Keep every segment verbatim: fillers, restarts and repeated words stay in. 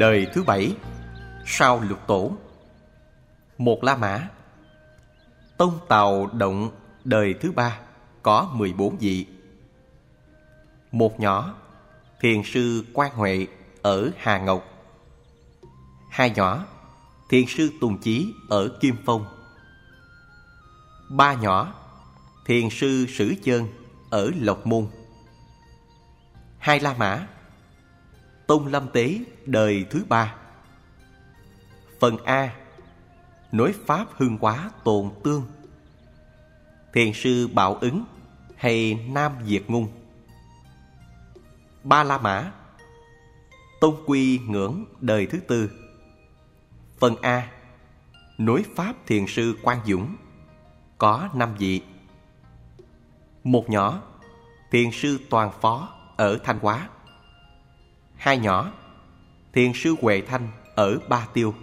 đời thứ bảy sau Lục Tổ. Một La Mã. Tông Tào Động đời thứ ba có mười bốn vị. Một nhỏ, thiền sư Quan Huệ ở Hà Ngọc. Hai nhỏ, thiền sư Tùng Chí ở Kim Phong. Ba nhỏ, thiền sư Sử Chơn ở Lộc Môn. Hai La Mã. Tông Lâm Tế đời thứ ba. Phần A, nối Pháp Hưng Hóa Tồn Tương. Thiền sư Bảo Ứng hay Nam Diệt Ngung. Ba La Mã. Tông Quy Ngưỡng đời thứ tư. Phần A, nối Pháp thiền sư Quang Dũng, có năm vị. Một nhỏ, thiền sư Toàn Phó ở Thanh Hóa. Hai nhỏ, thiền sư Huệ Thanh ở Ba Tiêu.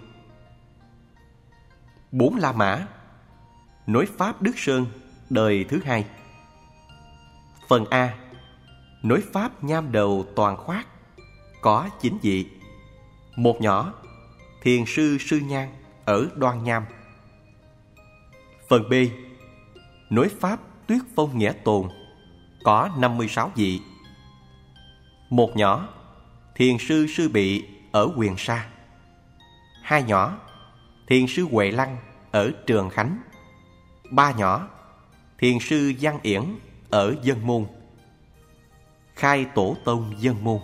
Bốn La Mã. Nối Pháp Đức Sơn đời thứ hai. Phần A, nối Pháp Nham Đầu Toàn Khoát, có chín vị. Một nhỏ, thiền sư Sư Nhan ở Đoan Nham. Phần B, nối Pháp Tuyết Phong Nghĩa Tồn, có năm mươi sáu vị. Một nhỏ, thiền sư Sư Bị ở Quyền Sa. Hai nhỏ, thiền sư Huệ Lăng ở Trường Khánh. Ba nhỏ, thiền sư Văn Yển ở Dân Môn. Khai Tổ Tông Dân Môn.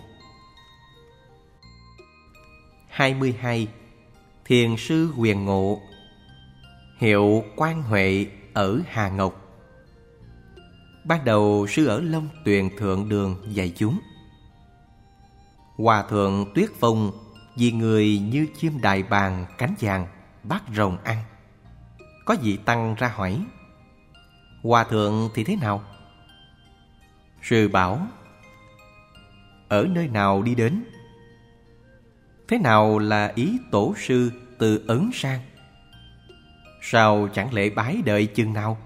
Hai mươi hai, thiền sư Huyền Ngộ, hiệu Quan Huệ ở Hà Ngọc. Ban đầu sư ở Long Tuyền Thượng Đường dạy chúng. Hòa thượng Tuyết Phong vì người như chim đại bàng cánh vàng bắt rồng ăn. Có vị tăng ra hỏi: Hòa thượng thì thế nào? Sư bảo: ở nơi nào đi đến? Thế nào là ý tổ sư từ Ấn sang? Sao chẳng lễ bái đợi chừng nào?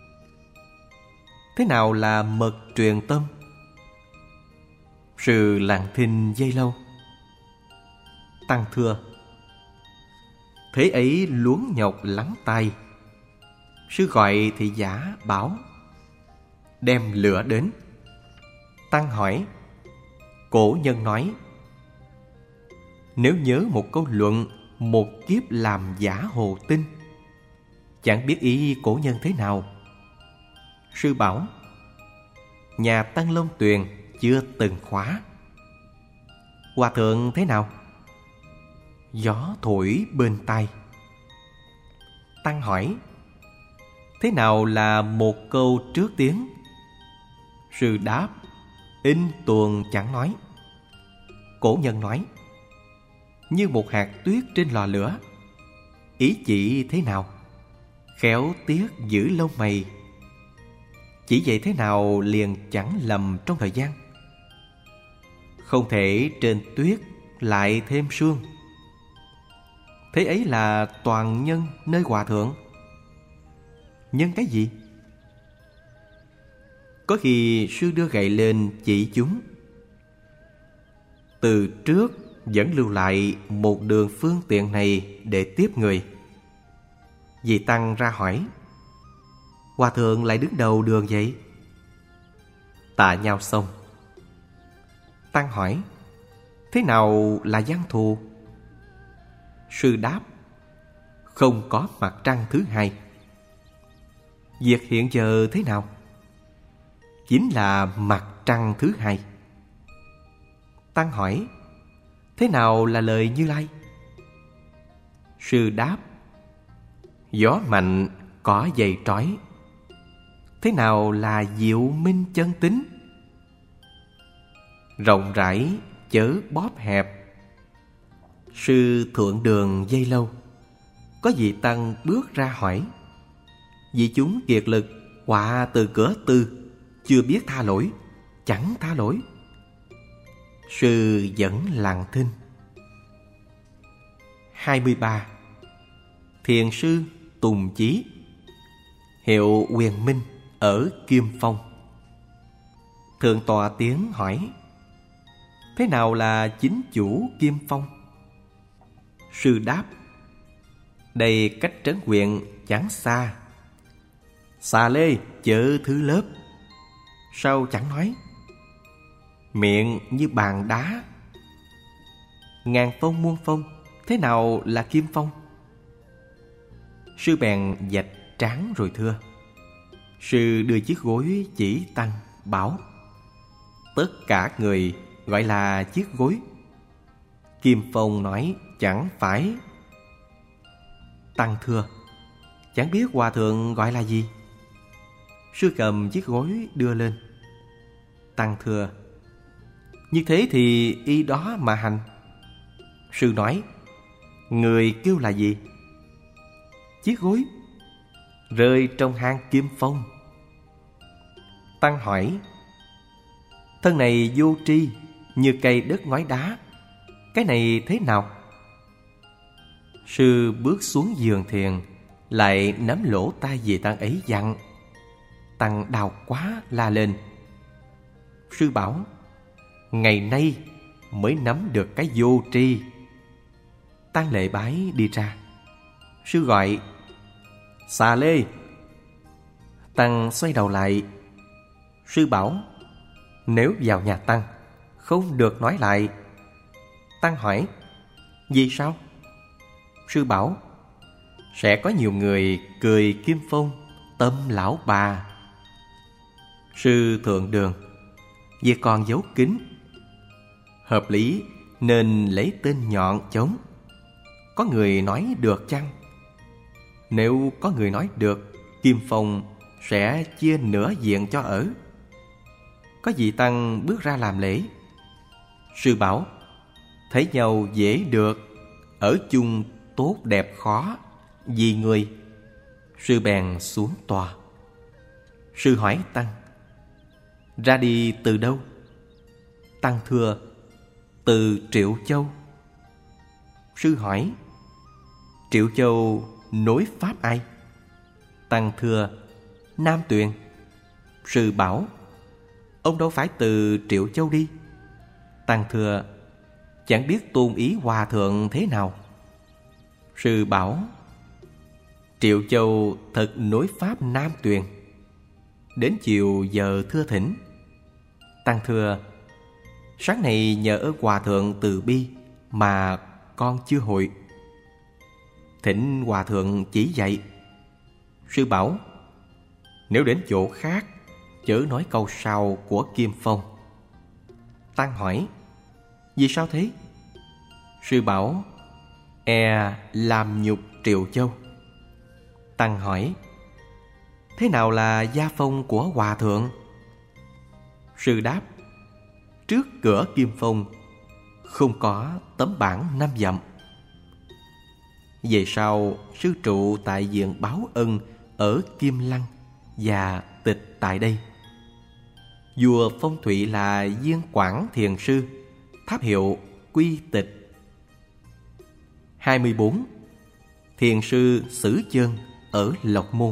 Thế nào là mật truyền tâm? Sư lặng thinh giây lâu. Tăng thưa: thế ấy luống nhọc lắng tai. Sư gọi thị giả bảo: đem lửa đến. Tăng hỏi: cổ nhân nói, nếu nhớ một câu luận, một kiếp làm giả hồ tinh, chẳng biết ý cổ nhân thế nào. Sư bảo: nhà Tăng Long Tuyền chưa từng khóa. Hòa thượng thế nào? Gió thổi bên tai. Tăng hỏi: thế nào là một câu trước tiếng? Sư đáp: in tuồng chẳng nói. Cổ nhân nói: như một hạt tuyết trên lò lửa. Ý chỉ thế nào? Khéo tiếc giữ lông mày. Chỉ vậy thế nào liền chẳng lầm trong thời gian. Không thể trên tuyết lại thêm sương. Thế ấy là toàn nhân nơi hòa thượng. Nhân cái gì? Có khi sư đưa gậy lên chỉ chúng. Từ trước vẫn lưu lại một đường phương tiện này để tiếp người. Vị tăng ra hỏi: hòa thượng lại đứng đầu đường vậy? Tạ nhau xong, tăng hỏi: thế nào là văn thù? Sư đáp: không có mặt trăng thứ hai. Việc hiện giờ thế nào? Chính là mặt trăng thứ hai. Tăng hỏi: thế nào là lời Như Lai? Sư đáp: gió mạnh có dây trói. Thế nào là diệu minh chân tính? Rộng rãi chớ bóp hẹp. Sư thượng đường dây lâu. Có vị tăng bước ra hỏi: vì chúng kiệt lực họa từ cửa tư, chưa biết tha lỗi, chẳng tha lỗi. Sư vẫn lặng thinh. Hai mươi ba, thiền sư Tùng Chí, hiệu Huyền Minh ở Kim Phong. Thượng tọa tiến hỏi: thế nào là chính chủ Kim Phong? Sư đáp: đây cách trấn huyện chẳng xa. Xà lê chợ thứ lớp. Sao chẳng nói? Miệng như bàn đá. Ngàn phong muôn phong, thế nào là kim phong? Sư bèn vạch trán rồi thưa. Sư đưa chiếc gối chỉ Tăng, bảo: tất cả người gọi là chiếc gối. Kim phong nói: chẳng phải. Tăng thưa: chẳng biết hòa thượng gọi là gì? Sư cầm chiếc gối đưa lên. Tăng thưa: như thế thì y đó mà hành. Sư nói: người kêu là gì? Chiếc gối rơi trong hang kim phong. Tăng hỏi: thân này vô tri, như cây đất ngói đá, cái này thế nào? Sư bước xuống giường thiền, lại nắm lỗ tai vị Tăng ấy dặn. Tăng đau quá la lên. Sư bảo: ngày nay mới nắm được cái vô tri. Tăng lễ bái đi ra. Sư gọi: xà lê. Tăng xoay đầu lại. Sư bảo: nếu vào nhà Tăng không được nói lại. Tăng hỏi: vì sao? Sư bảo: sẽ có nhiều người cười kim phong, tâm lão bà. Sư thượng đường: việc còn giấu kín. Hợp lý nên lấy tên nhọn chống. Có người nói được chăng? Nếu có người nói được, kim phong sẽ chia nửa diện cho ở. Có vị Tăng bước ra làm lễ. Sư bảo: thấy nhau dễ được, ở chung tốt đẹp khó, vì người. Sư bèn xuống tòa. Sư hỏi Tăng: ra đi từ đâu? Tăng thưa: từ Triệu Châu. Sư hỏi: Triệu Châu nối pháp ai? Tăng thưa: Nam Tuyền. Sư bảo: ông đâu phải từ Triệu Châu đi. Tăng thưa: chẳng biết tôn ý hòa thượng thế nào. Sư bảo: Triệu Châu thật nối pháp Nam Tuyền. Đến chiều giờ thưa thỉnh. Tăng thưa: sáng nay nhờ ơn hòa thượng từ bi mà con chưa hội. Thỉnh hòa thượng chỉ dạy. Sư bảo: nếu đến chỗ khác, chớ nói câu sau của Kim Phong. Tăng hỏi: vì sao thế? Sư bảo: e làm nhục Triệu Châu. Tăng hỏi: thế nào là gia phong của hòa thượng? Sư đáp: trước cửa Kim Phong không có tấm bảng năm dặm. Về sau, sư trụ tại viện báo ân ở Kim Lăng và tịch tại đây. Vua phong thủy là Viên Quảng Thiền Sư, tháp hiệu Quy Tịch. hai mươi bốn. Thiền sư Sử Chân ở Lộc Môn.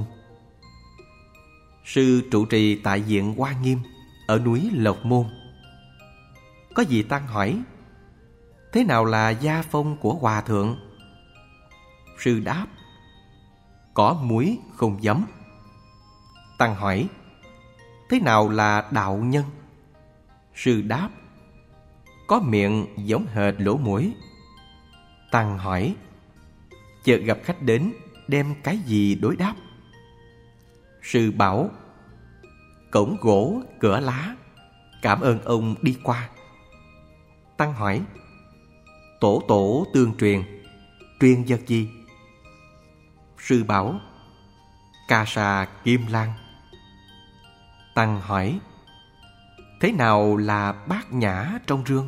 Sư trụ trì tại viện Hoa Nghiêm ở núi Lộc Môn. Có vị Tăng hỏi: thế nào là gia phong của hòa thượng? Sư đáp: có muối không giấm. Tăng hỏi: thế nào là đạo nhân? Sư đáp: có miệng giống hệt lỗ mũi. Tăng hỏi: chợt gặp khách đến, đem cái gì đối đáp? Sư bảo: cổng gỗ cửa lá, cảm ơn ông đi qua. Tăng hỏi: tổ tổ tương truyền, truyền vật gì? Sư bảo: ca sa kim lan. Tăng hỏi: thế nào là bát nhã trong rương?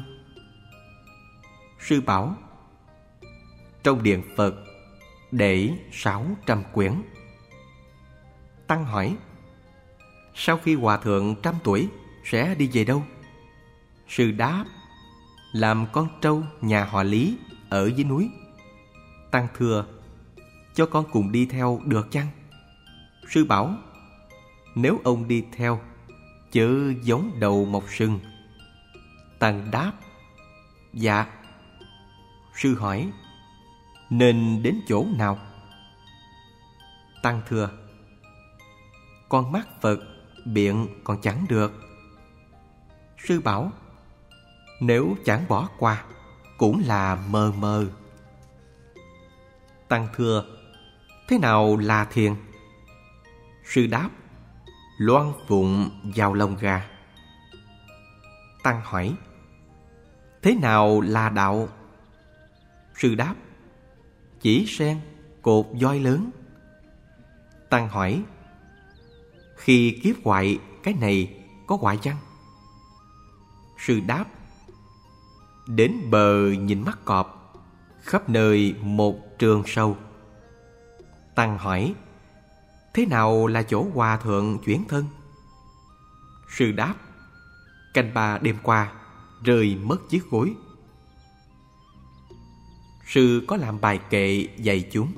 Sư bảo: trong điện Phật để sáu trăm quyển. Tăng hỏi: sau khi hòa thượng trăm tuổi sẽ đi về đâu? Sư đáp: làm con trâu nhà họ Lý ở dưới núi. Tăng thưa: cho con cùng đi theo được chăng? Sư bảo: nếu ông đi theo, chớ giống đầu mọc sừng. Tăng đáp: dạ. Sư hỏi: nên đến chỗ nào? Tăng thưa: Con mắt Phật biện còn chẳng được. Sư bảo: Nếu chẳng bỏ qua cũng là mờ mờ. Tăng thưa: Thế nào là thiền? Sư đáp: Loan phụng vào lông gà. Tăng hỏi: Thế nào là đạo? Sư đáp: Chỉ sen cột voi lớn. Tăng hỏi: Khi kiếp hoại cái này có hoại chăng? Sư đáp: Đến bờ nhìn mắt cọp, khắp nơi một trường sâu. Tăng hỏi: Thế nào là chỗ hòa thượng chuyển thân? Sư đáp: Canh ba đêm qua rơi mất chiếc gối. Sư có làm bài kệ dạy chúng: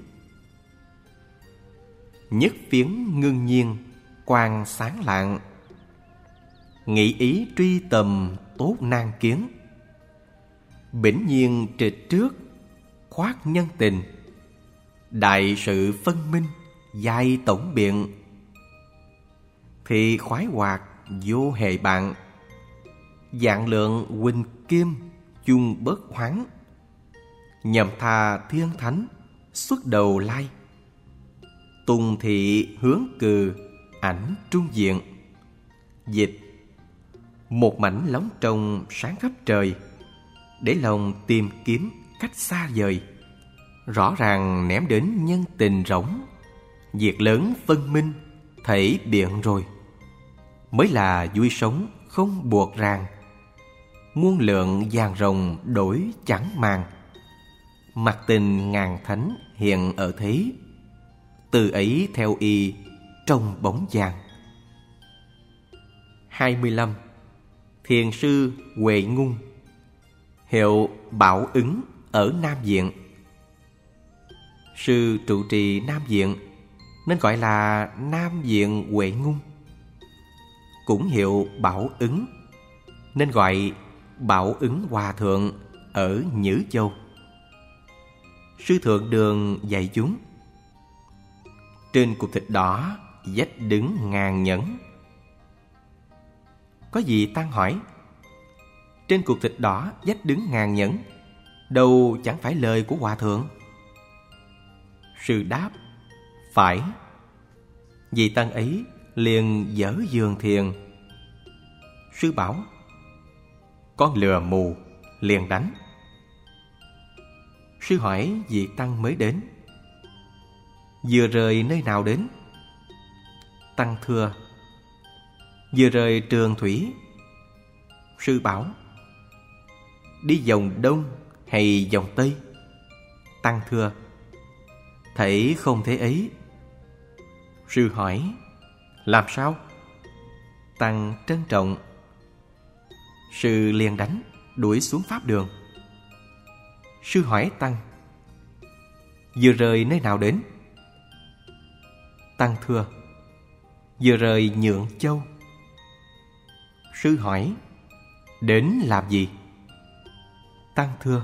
Nhất phiến ngưng nhiên quang sáng lạng, nghĩ ý truy tầm tốt nan kiến. Bỉnh nhiên trịch trước khoác nhân tình, đại sự phân minh giai tổng biện. Thì khoái hoạt vô hề bạn, dạng lượng huỳnh kim chung bớt hoáng. Nhầm tha thiên thánh xuất đầu lai, tùng thị hướng cừ ảnh trung diện. Dịch: Một mảnh lóng trong sáng khắp trời, để lòng tìm kiếm cách xa vời. Rõ ràng ném đến nhân tình rỗng, việc lớn phân minh thể biện rồi. Mới là vui sống không buộc ràng, muôn lượng vàng rồng đổi chẳng màng. Mặt tình ngàn thánh hiện ở thế, từ ấy theo y trong bóng vàng. hai mươi lăm. Thiền sư Huệ Ngung, hiệu Bảo Ứng ở Nam Viện. Sư trụ trì Nam Viện nên gọi là Nam Viện Huệ Ngung. Cũng hiệu Bảo Ứng nên gọi Bảo Ứng Hòa Thượng ở Nhữ Châu. Sư thượng đường dạy chúng: Trên cục thịt đỏ vách đứng ngàn nhẫn. Có gì Tăng hỏi: Trên cục thịt đỏ vách đứng ngàn nhẫn, đâu chẳng phải lời của Hòa Thượng? Sư đáp: Phải. Vị Tăng ấy liền dở giường thiền. Sư bảo: Con lừa mù, liền đánh. Sư hỏi vị Tăng mới đến: Vừa rời nơi nào đến? Tăng thưa: Vừa rời Trường Thủy. Sư bảo: Đi vòng đông hay vòng tây? Tăng thưa: Thảy không thế ấy. Sư hỏi: Làm sao? Tăng trân trọng. Sư liền đánh, đuổi xuống pháp đường. Sư hỏi Tăng: Vừa rời nơi nào đến? Tăng thưa: Vừa rời Nhượng Châu. Sư hỏi: Đến làm gì? Tăng thưa: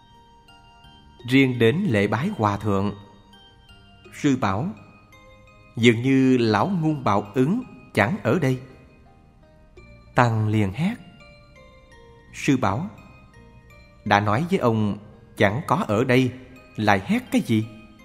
Riêng đến lễ bái Hòa Thượng. Sư bảo: Dường như lão ngung Bảo Ứng chẳng ở đây. Tăng liền hét. Sư bảo: Đã nói với ông chẳng có ở đây, lại hét cái gì?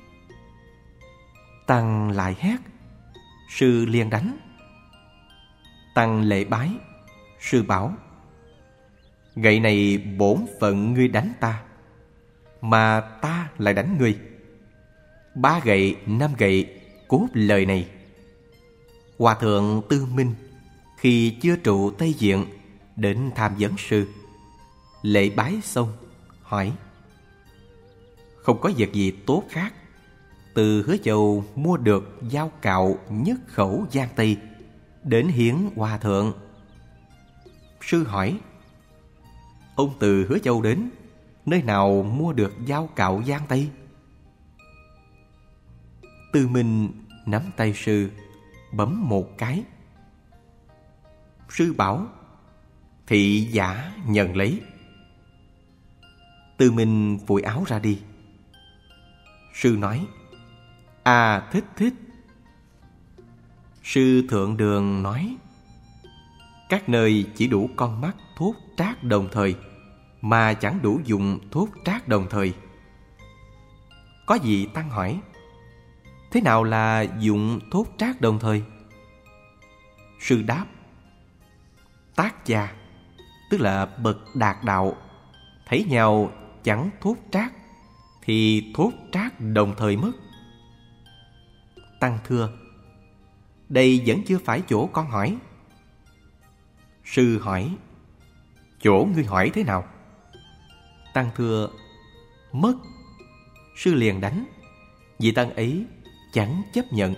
Tăng lại hét. Sư liền đánh. Tăng lễ bái. Sư bảo: Gậy này bổn phận ngươi đánh ta, mà ta lại đánh ngươi. Ba gậy, năm gậy, cốt lời này. Hòa thượng Tư Minh khi chưa trụ Tây Diện đến tham vấn sư. Lễ bái xong hỏi: Không có việc gì tốt khác, từ Hứa Châu mua được dao cạo nhất khẩu Giang Tây đến hiến Hòa Thượng. Sư hỏi: Ông từ Hứa Châu đến, nơi nào mua được dao cạo Giang Tây? Tư Minh nắm tay sư, bấm một cái. Sư bảo: Thị giả nhận lấy. Tư Minh phủi áo ra đi. Sư nói: À, thích thích. Sư Thượng Đường nói: Các nơi chỉ đủ con mắt thốt trác đồng thời, mà chẳng đủ dụng thốt trác đồng thời. Có vị tăng hỏi: Thế nào là dụng thốt trác đồng thời? Sư đáp: Tác gia, tức là bậc đạt đạo, thấy nhau chẳng thốt trác thì thốt trác đồng thời mất. Tăng thưa: Đây vẫn chưa phải chỗ con hỏi. Sư hỏi: Chỗ ngươi hỏi thế nào? Tăng thưa: Mất. Sư liền đánh. Vị tăng ấy chẳng chấp nhận.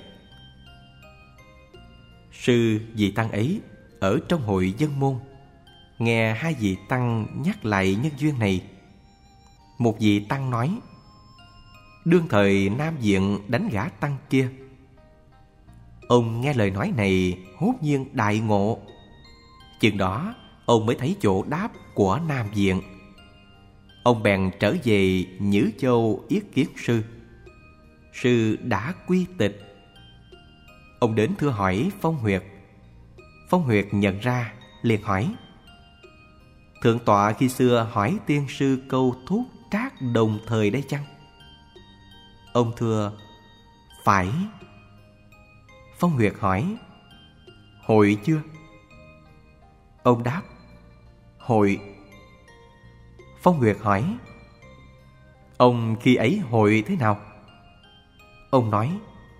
Sư vị tăng ấy ở trong hội dân môn, nghe hai vị tăng nhắc lại nhân duyên này. Một vị tăng nói: Đương thời Nam Diện đánh gã tăng kia. Ông nghe lời nói này hốt nhiên đại ngộ. Chừng đó ông mới thấy chỗ đáp của Nam Diện. Ông bèn trở về Nhữ Châu yết kiến sư. Sư đã quy tịch. Ông đến thưa hỏi Phong Huyệt. Phong Huyệt nhận ra, liền hỏi: Thượng tọa khi xưa hỏi tiên sư câu thốt trác đồng thời đây chăng? Ông thưa: Phải. Phong Huyệt hỏi: Hội chưa? Ông đáp: Hội. Phong Huyệt hỏi: Ông khi ấy hội thế nào? Ông nói: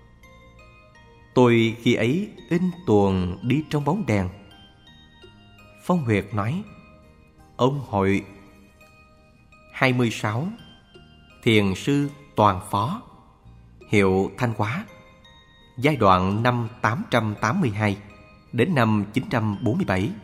Tôi khi ấy in tuồng đi trong bóng đèn. Phong Huyệt nói: Ông hội. hai mươi sáu. Thiền sư Toàn Phó, hiệu Thanh Hóa, giai đoạn năm tám trăm tám mươi hai đến năm chín trăm bốn mươi bảy.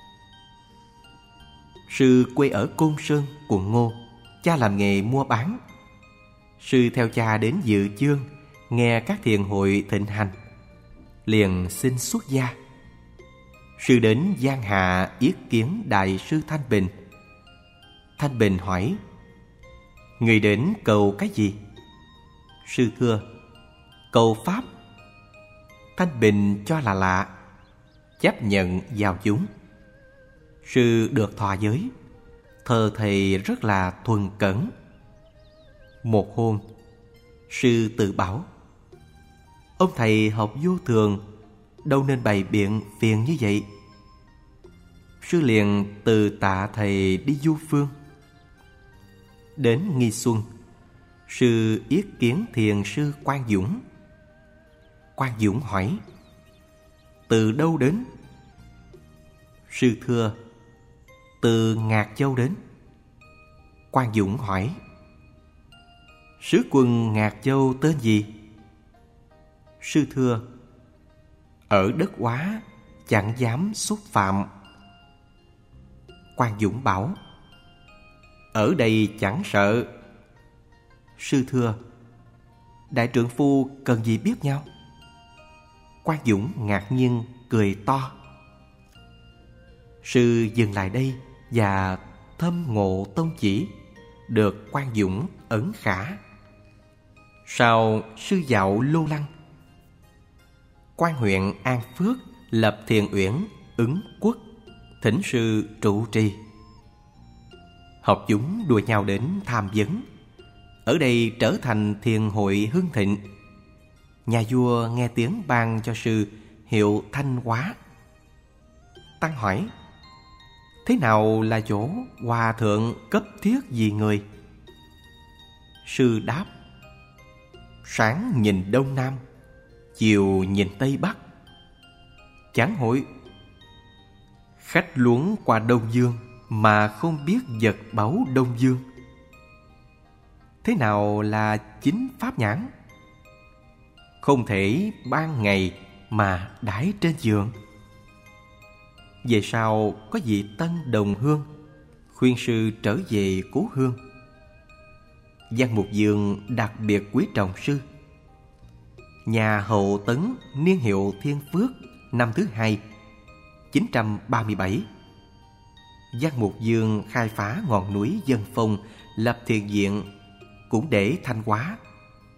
Sư quê ở Côn Sơn, quận Ngô, cha làm nghề mua bán. Sư theo cha đến Dự Chương, nghe các thiền hội thịnh hành, liền xin xuất gia. Sư đến Giang Hạ yết kiến Đại sư Thanh Bình. Thanh Bình hỏi: Người đến cầu cái gì? Sư thưa: Cầu pháp. Thanh Bình cho là lạ, chấp nhận vào chúng. Sư được thọ giới, thờ thầy rất là thuần cẩn. Một hôm, sư tự bảo: Ông thầy học vô thường, đâu nên bày biện phiền như vậy. Sư liền từ tạ thầy đi du phương. Đến Nghi Xuân, sư yết kiến thiền sư Quang Dũng. Quang Dũng hỏi: Từ đâu đến? Sư thưa: Từ Ngạc Châu đến. Quang Dũng hỏi: Sứ quân Ngạc Châu tên gì? Sư thưa: Ở đất Hóa, chẳng dám xúc phạm. Quang Dũng bảo: Ở đây chẳng sợ. Sư thưa: Đại trượng phu cần gì biết nhau? Quang Dũng ngạc nhiên cười to. Sư dừng lại đây và thâm ngộ tông chỉ, được Quang Dũng ẩn khả. Sau sư dạo Lô Lăng. Quan huyện An Phước lập thiền uyển Ứng Quốc, thỉnh sư trụ trì. Học chúng đua nhau đến tham vấn. Ở đây trở thành thiền hội hưng thịnh. Nhà vua nghe tiếng ban cho sư hiệu Thanh Hóa. Tăng hỏi: Thế nào là chỗ hòa thượng cấp thiết vì người? Sư đáp: Sáng nhìn đông nam, chiều nhìn tây bắc. Chẳng hội. Khách luống qua Đông Dương mà không biết vật báu Đông Dương. Thế nào là chính pháp nhãn? Không thể ban ngày mà đãi trên giường. Về sau có vị tân đồng hương khuyên sư trở về cố hương. Giang Mục Dương đặc biệt quý trọng sư. Nhà Hậu Tấn niên hiệu Thiên Phước, năm thứ hai, chín trăm ba mươi bảy. Giang Mục Dương khai phá ngọn núi Dân Phong, lập thiền viện cũng để Thanh Hóa,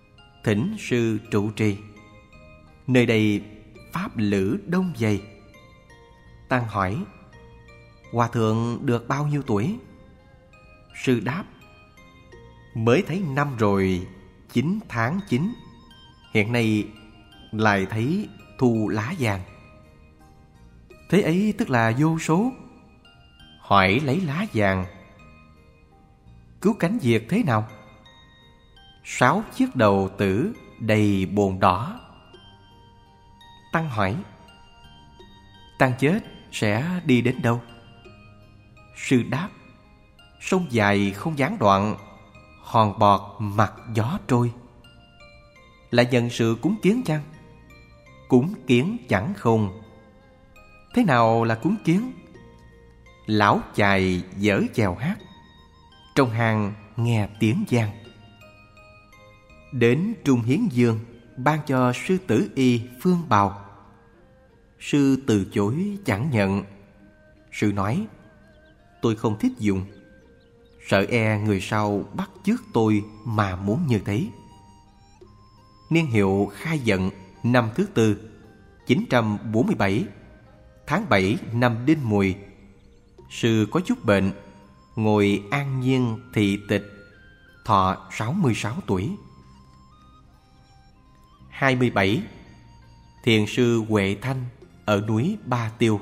thỉnh sư trụ trì. Nơi đây pháp lữ đông dày. Tăng hỏi: Hòa thượng được bao nhiêu tuổi? Sư đáp: Mới thấy năm rồi, chín tháng chín. Hiện nay lại thấy thu lá vàng. Thế ấy tức là vô số. Hỏi lấy lá vàng cứu cánh diệt thế nào? Sáu chiếc đầu tử đầy bồn đỏ. Tăng hỏi: Tăng chết sẽ đi đến đâu? Sư đáp: Sông dài không gián đoạn, hòn bọt mặc gió trôi. Là nhận sự cúng kiến chăng? Cúng kiến chẳng không. Thế nào là cúng kiến? Lão chài dở chèo hát, trong hang nghe tiếng vang. Đến Trung Hiến Dương ban cho sư tử y phương bào. Sư từ chối chẳng nhận. Sư nói: Tôi không thích dùng, sợ e người sau bắt chước tôi mà muốn như thế. Niên hiệu Khai Vận năm thứ tư, chín trăm bốn mươi bảy, tháng bảy năm Đinh Mùi. Sư có chút bệnh, ngồi an nhiên thị tịch, thọ sáu mươi sáu tuổi. hai mươi bảy. Thiền sư Huệ Thanh ở núi Ba Tiêu.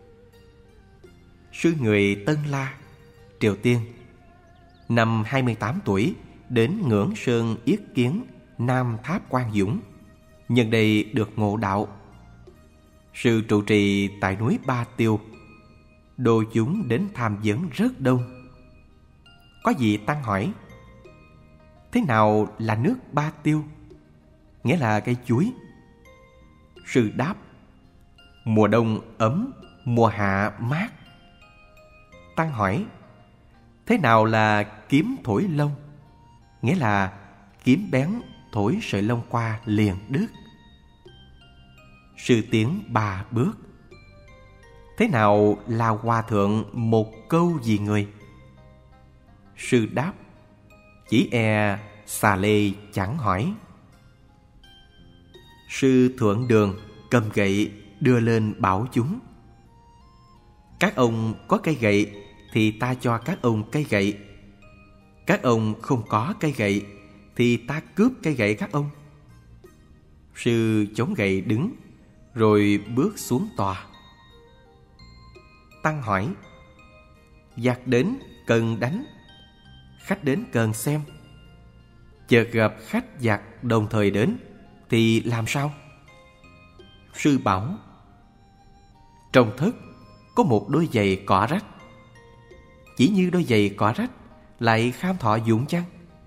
Sư người Tân La, Triều Tiên. Năm hai mươi tám tuổi đến Ngưỡng Sơn yết kiến Nam Tháp Quan Dũng, nhân đây được ngộ đạo. Sư trụ trì tại núi Ba Tiêu. Đồ chúng đến tham vấn rất đông. Có vị tăng hỏi: Thế nào là nước Ba Tiêu? Nghĩa là cây chuối. Sư đáp: Mùa đông ấm, mùa hạ mát. Tăng hỏi: Thế nào là kiếm thổi lông? Nghĩa là kiếm bén thổi sợi lông qua liền đứt. Sư tiến ba bước: Thế nào là hòa thượng một câu vì người? Sư đáp: Chỉ e xà lê chẳng hỏi. Sư Thượng Đường cầm gậy đưa lên bảo chúng: Các ông có cây gậy thì ta cho các ông cây gậy. Các ông không có cây gậy thì ta cướp cây gậy các ông. Sư chống gậy đứng, rồi bước xuống tòa. Tăng hỏi: Giặc đến cần đánh, khách đến cần xem. Chợt gặp khách giặc đồng thời đến thì làm sao? Sư bảo: Trong thất có một đôi giày cỏ rách. Chỉ như đôi giày cỏ rách lại kham thọ dụng chăng?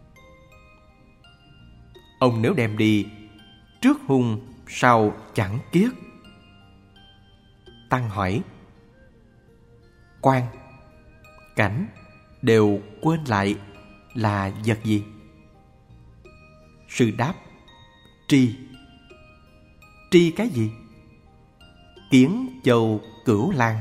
Ông nếu đem đi, trước hung sau chẳng kiết. Tăng hỏi: Quan, cảnh đều quên lại là vật gì? Sư đáp: Tri. Tri cái gì? Kiến châu cửu lang.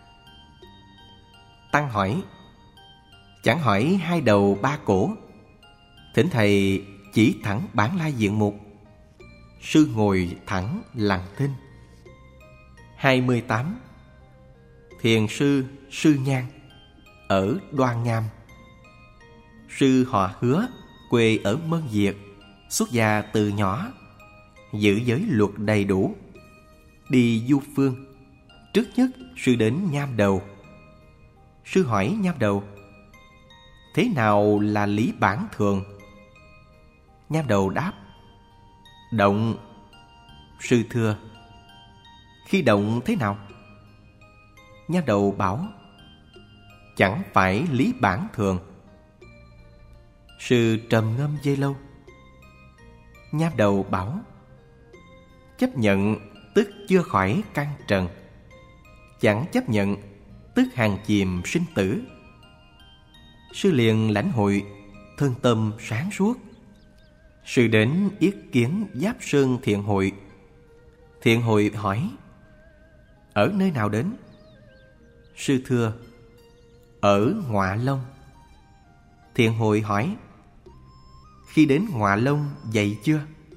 Tăng hỏi: Chẳng hỏi hai đầu ba cổ. Thỉnh thầy chỉ thẳng bản lai diện mục. Sư ngồi thẳng lặng thinh. hai mươi tám. Thiền sư Sư Nhan ở Đoan Nham. Sư họ Hứa, quê ở Mân Việt, xuất gia từ nhỏ, giữ giới luật đầy đủ. Đi du phương, trước nhất sư đến Nham Đầu. Sư hỏi Nham Đầu: Thế nào là lý bản thường? Nham Đầu đáp: Động. Sư thưa: Khi động thế nào? Nham Đầu bảo: Chẳng phải lý bản thường. Sư trầm ngâm giây lâu. Nham Đầu bảo: Chấp nhận tức chưa khỏi căn trần, chẳng chấp nhận tức hàng chìm sinh tử. Sư liền lãnh hội, thân tâm sáng suốt. Sư đến yết kiến Giáp Sơn Thiện Hội. Thiện Hội hỏi: Ở nơi nào đến? Sư thưa: Ở Ngọa Long. Thiện Hội hỏi: Khi đến Ngọa Long dậy chưa?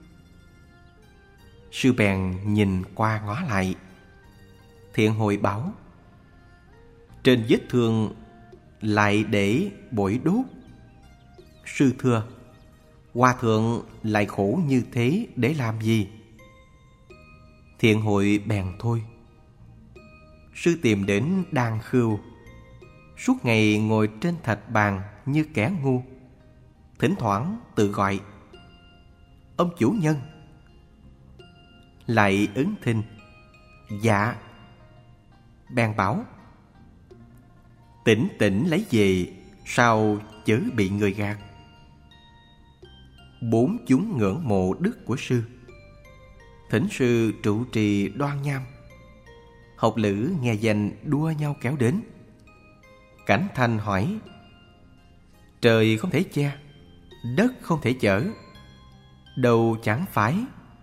Sư bèn nhìn qua ngó lại. Thiện hội bảo: trên vết thương lại để bội đốt. Sư thưa: hòa thượng lại khổ như thế để làm gì? Thiện hội bèn thôi. Sư tìm đến Đan Khưu, suốt ngày ngồi trên thạch bàn như kẻ ngu, thỉnh thoảng tự gọi: ông chủ nhân. Lại ứng thinh: dạ. Bèn bảo: tỉnh tỉnh lấy về, sao chớ bị người gạt. Bốn chúng ngưỡng mộ đức của sư, thỉnh sư trụ trì đoan nham. Học lữ nghe danh đua nhau kéo đến. Cảnh Thanh hỏi: trời không thể che, đất không thể chở, đâu chẳng phải?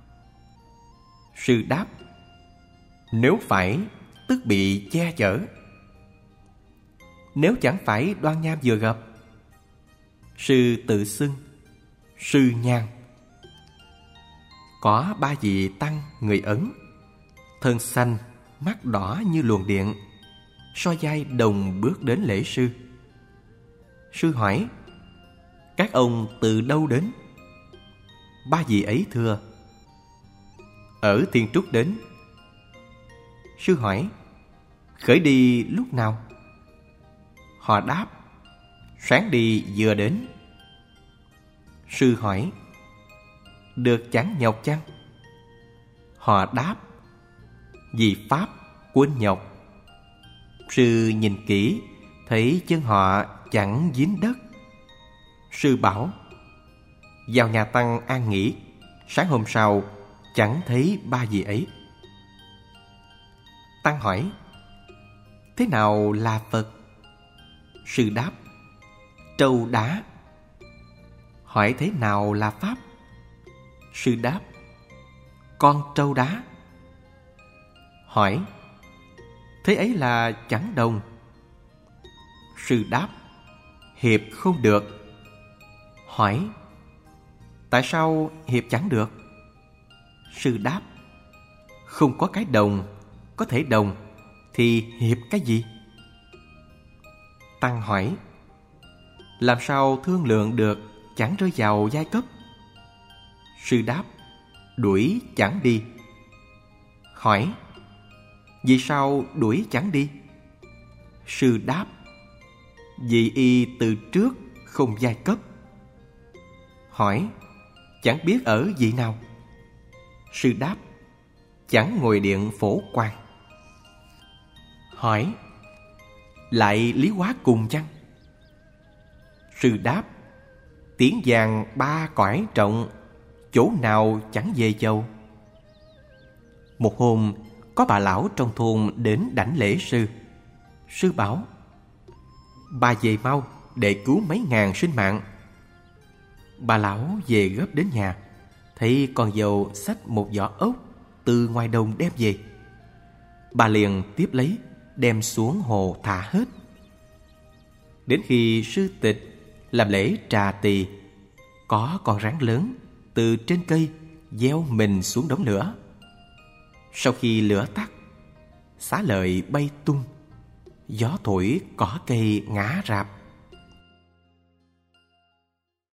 Sư đáp: nếu phải, tức bị che chở. Nếu chẳng phải đoan nham vừa gặp, sư tự xưng Sư Nhan. Có ba vị tăng người Ấn, thân xanh, mắt đỏ như luồng điện, so vai đồng bước đến lễ sư. Sư hỏi: các ông từ đâu đến? Ba vị ấy thưa: ở Thiên Trúc đến. Sư hỏi: khởi đi lúc nào? Họ đáp: sáng đi vừa đến. Sư hỏi: được chẳng nhọc chăng? Họ đáp: vì pháp quên nhọc. Sư nhìn kỹ, thấy chân họ chẳng dính đất. Sư bảo: vào nhà tăng an nghỉ. Sáng hôm sau chẳng thấy ba vị ấy. Tăng hỏi: thế nào là Phật? Sư đáp: trâu đá. Hỏi: thế nào là Pháp? Sư đáp: con trâu đá. Hỏi: thế ấy là chẳng đồng. Sư đáp: hiệp không được. Hỏi: tại sao hiệp chẳng được? Sư đáp: không có cái đồng, có thể đồng, thì hiệp cái gì? Tăng hỏi: làm sao thương lượng được chẳng rơi vào giai cấp? Sư đáp: đuổi chẳng đi. Hỏi: vì sao đuổi chẳng đi? Sư đáp: vì y từ trước không giai cấp. Hỏi: chẳng biết ở vị nào? Sư đáp: chẳng ngồi điện Phổ Quang. Hỏi: lại Lý Hóa cùng chăng? Sư đáp: tiếng vàng ba cõi trọng, chỗ nào chẳng về châu. Một hôm, có bà lão trong thôn đến đảnh lễ sư. Sư bảo: bà về mau để cứu mấy ngàn sinh mạng. Bà lão về gấp đến nhà, thấy con dâu xách một giỏ ốc từ ngoài đồng đem về. Bà liền tiếp lấy, đem xuống hồ thả hết. Đến khi sư tịch làm lễ trà tỳ, có con rắn lớn từ trên cây gieo mình xuống đống lửa. Sau khi lửa tắt, xá lợi bay tung, gió thổi cỏ cây ngã rạp.